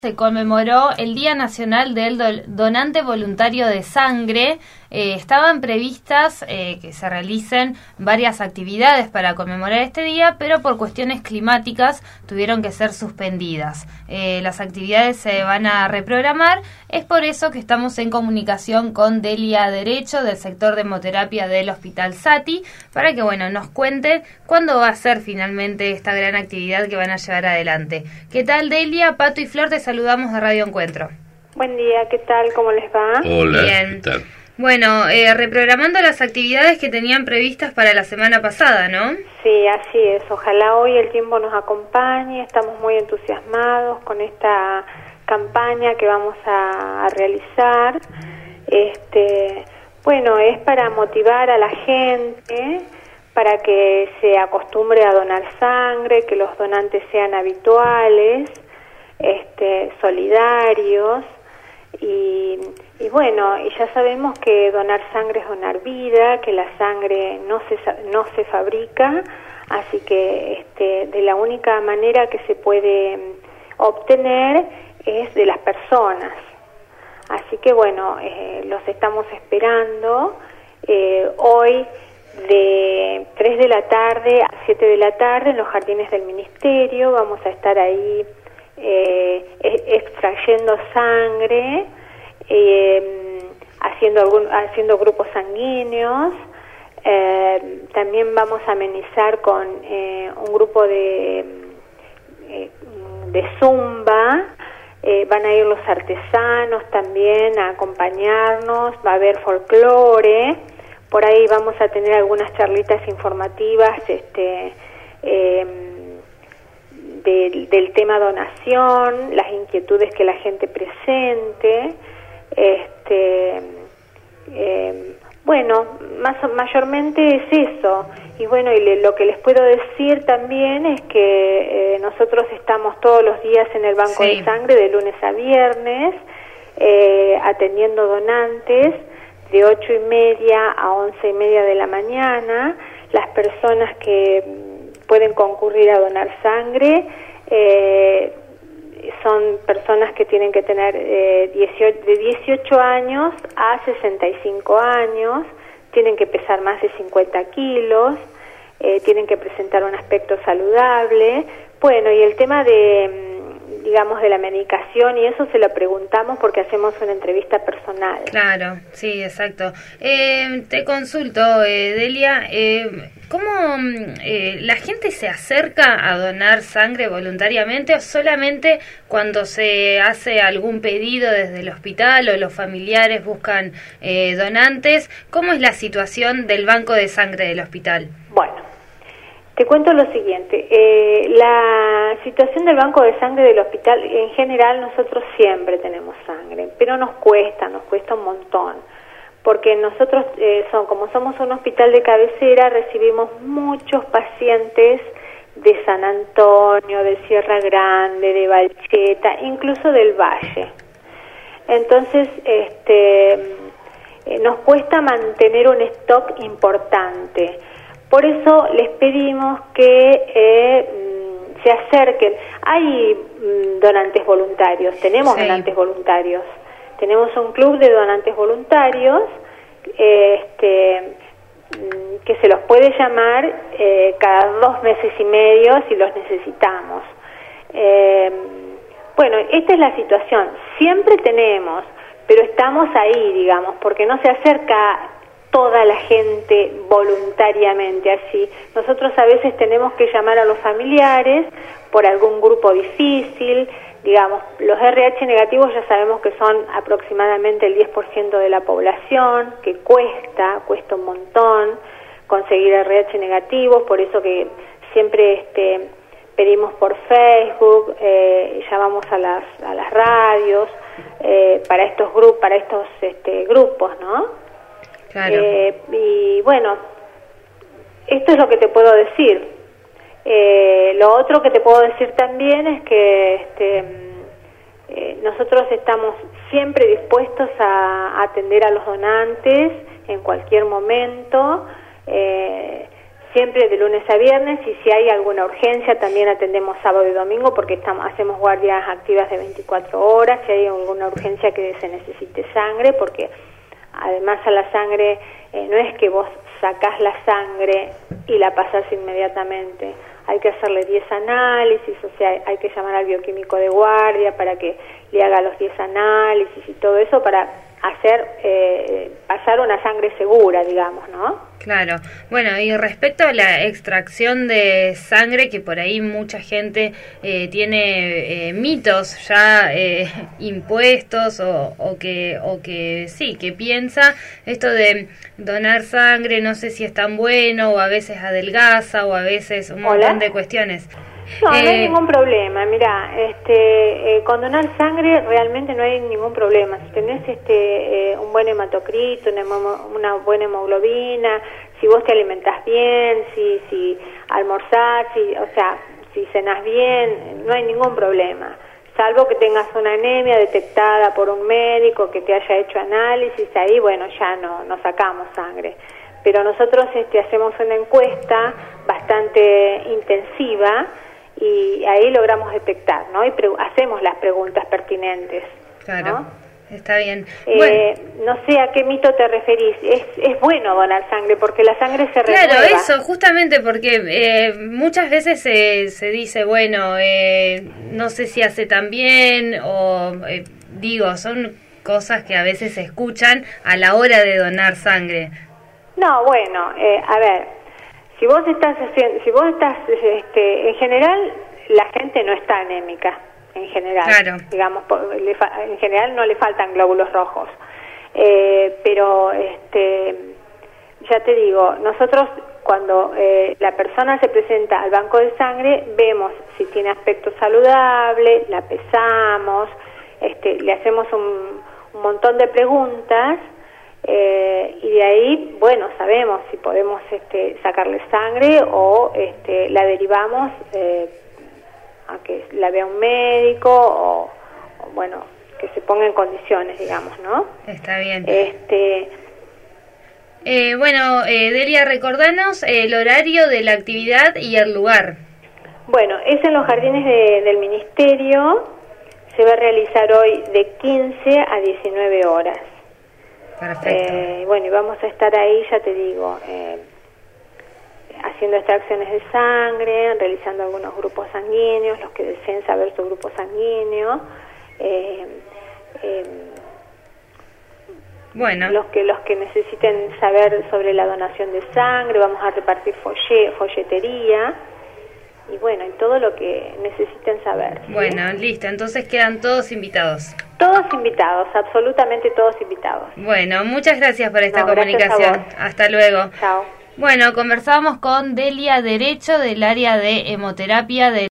Se conmemoró el Día Nacional del Donante Voluntario de Sangre. Estaban previstas que se realicen varias actividades para conmemorar este día, pero por cuestiones climáticas tuvieron que ser suspendidas. Las actividades se van a reprogramar. Es por eso que estamos en comunicación con Delia Derecho del sector de hemoterapia del Hospital Saty para que nos cuente cuándo va a ser finalmente esta gran actividad que van a llevar adelante. ¿Qué tal, Delia? Pato y Flor, te saludamos de Radio Encuentro. Buen día, ¿qué tal? ¿Cómo les va? Hola, Bien. ¿qué tal? Bueno, reprogramando las actividades que tenían previstas para la semana pasada, ¿no? Sí, así es. Ojalá hoy el tiempo nos acompañe. Estamos muy entusiasmados con esta campaña que vamos a realizar. Es para motivar a la gente, para que se acostumbre a donar sangre, que los donantes sean habituales, solidarios. Y ya sabemos que donar sangre es donar vida, que la sangre no se fabrica, así que de la única manera que se puede obtener es de las personas. Así que los estamos esperando hoy de 3 de la tarde a 7 de la tarde en los jardines del Ministerio. Vamos a estar ahí extrayendo sangre, haciendo grupos sanguíneos. También vamos a amenizar con un grupo de zumba. Van a ir los artesanos también a acompañarnos. Va a haber folclore. Por ahí vamos a tener algunas charlitas informativas del tema donación, las inquietudes que la gente presente. Mayormente es eso. Y lo que les puedo decir también es que nosotros estamos todos los días en el banco de sangre de lunes a viernes, atendiendo donantes de 8:30 a 11:30 de la mañana. Las personas que pueden concurrir a donar sangre son personas que tienen que tener de 18 años a 65 años, tienen que pesar más de 50 kilos, tienen que presentar un aspecto saludable. Y el tema de la medicación y eso se lo preguntamos porque hacemos una entrevista personal. Claro, sí, exacto. Te consulto, Delia, ¿cómo la gente se acerca a donar sangre voluntariamente o solamente cuando se hace algún pedido desde el hospital o los familiares buscan donantes? ¿Cómo es la situación del banco de sangre del hospital? Te cuento lo siguiente, la situación del banco de sangre del hospital, en general nosotros siempre tenemos sangre, pero nos cuesta un montón, porque nosotros, como somos un hospital de cabecera, recibimos muchos pacientes de San Antonio, de Sierra Grande, de Valcheta, incluso del Valle. Entonces, nos cuesta mantener un stock importante. Por eso les pedimos que se acerquen. Hay donantes voluntarios, tenemos donantes voluntarios. Tenemos un club de donantes voluntarios que se los puede llamar cada 2 meses y medio si los necesitamos. Esta es la situación. Siempre tenemos, pero estamos ahí, porque no se acerca toda la gente voluntariamente así. Nosotros a veces tenemos que llamar a los familiares por algún grupo difícil. Los RH negativos ya sabemos que son aproximadamente el 10% de la población, que cuesta un montón conseguir RH negativos, por eso que siempre pedimos por Facebook, llamamos a las radios para estos grupos, ¿no? Claro. Esto es lo que te puedo decir. Lo otro que te puedo decir también es que nosotros estamos siempre dispuestos a atender a los donantes en cualquier momento. siempre de lunes a viernes, y si hay alguna urgencia también atendemos sábado y domingo porque hacemos guardias activas de 24 horas, si hay alguna urgencia que se necesite sangre, porque además a la sangre no es que vos sacás la sangre y la pasás inmediatamente, hay que hacerle 10 análisis, o sea, hay que llamar al bioquímico de guardia para que le haga los 10 análisis y todo eso para hacer pasar una sangre segura, digamos, ¿no? Claro. Bueno, y respecto a la extracción de sangre, que por ahí mucha gente tiene mitos ya impuestos o que sí, que piensa esto de donar sangre, no sé si es tan bueno o a veces adelgaza o a veces un montón de cuestiones. No, no hay ningún problema. Mira, con donar sangre realmente no hay ningún problema. Si tenés un buen hematocrito, una buena hemoglobina, si vos te alimentás bien, si almorzás, si cenás bien, no hay ningún problema. Salvo que tengas una anemia detectada por un médico que te haya hecho análisis, ahí bueno, ya no sacamos sangre. Pero nosotros hacemos una encuesta bastante intensiva y ahí logramos detectar, ¿no? Y hacemos las preguntas pertinentes. Claro, ¿no? Está bien. No sé a qué mito te referís. Es bueno donar sangre porque la sangre se renueva. Claro, eso, justamente porque muchas veces se dice, bueno, no sé si hace tan bien o, son cosas que a veces se escuchan a la hora de donar sangre. No, bueno, a ver. Si vos estás en general, la gente no está anémica, en general, claro. Digamos, en general no le faltan glóbulos rojos, pero ya te digo, nosotros cuando la persona se presenta al banco de sangre, vemos si tiene aspecto saludable, la pesamos, le hacemos un montón de preguntas. Y de ahí, bueno, sabemos si podemos sacarle sangre o la derivamos a que la vea un médico o, bueno, que se ponga en condiciones, digamos, ¿no? Está bien. Bueno, Delia, recordanos el horario de la actividad y el lugar. Bueno, es en los jardines del Ministerio, se va a realizar hoy de 15 a 19 horas. Perfecto. Bueno, y vamos a estar ahí, ya te digo, haciendo extracciones de sangre, realizando algunos grupos sanguíneos, los que deseen saber su grupo sanguíneo, bueno, los que necesiten saber sobre la donación de sangre, vamos a repartir folletería y bueno, y todo lo que necesiten saber. ¿Sí? Bueno, listo, entonces quedan todos invitados. Todos invitados, absolutamente todos invitados. Bueno, muchas gracias por esta comunicación. Hasta luego. Chao. Bueno, conversábamos con Delia Derecho del área de hemoterapia de